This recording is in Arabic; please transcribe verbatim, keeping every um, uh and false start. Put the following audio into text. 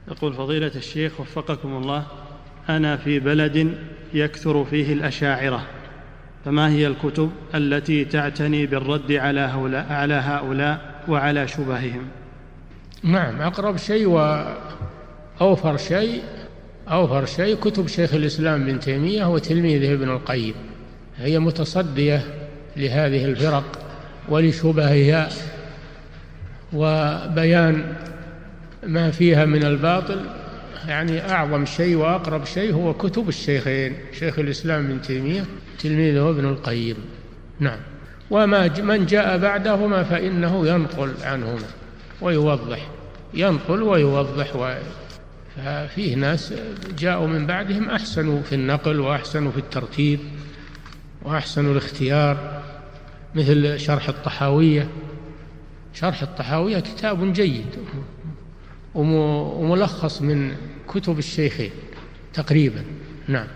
يقول فضيلة الشيخ وفقكم الله، أنا في بلد يكثر فيه الأشاعرة، فما هي الكتب التي تعتني بالرد على هؤلاء, على هؤلاء وعلى شبههم؟ نعم، أقرب شيء وأوفر شيء أوفر شيء كتب شيخ الإسلام ابن تيمية وتلميذه ابن القيم، هي متصدية لهذه الفرق ولشبهها وبيان ما فيها من الباطل. يعني أعظم شيء وأقرب شيء هو كتب الشيخين، شيخ الإسلام ابن تيمية تلميذه ابن القيم. نعم، وما من جاء بعدهما فإنه ينقل عنهما ويوضح، ينقل ويوضح و... ففيه ناس جاءوا من بعدهم أحسنوا في النقل وأحسنوا في الترتيب وأحسنوا الاختيار، مثل شرح الطحاوية. شرح الطحاوية كتاب جيد وملخص من كتب الشيخين تقريبا. نعم.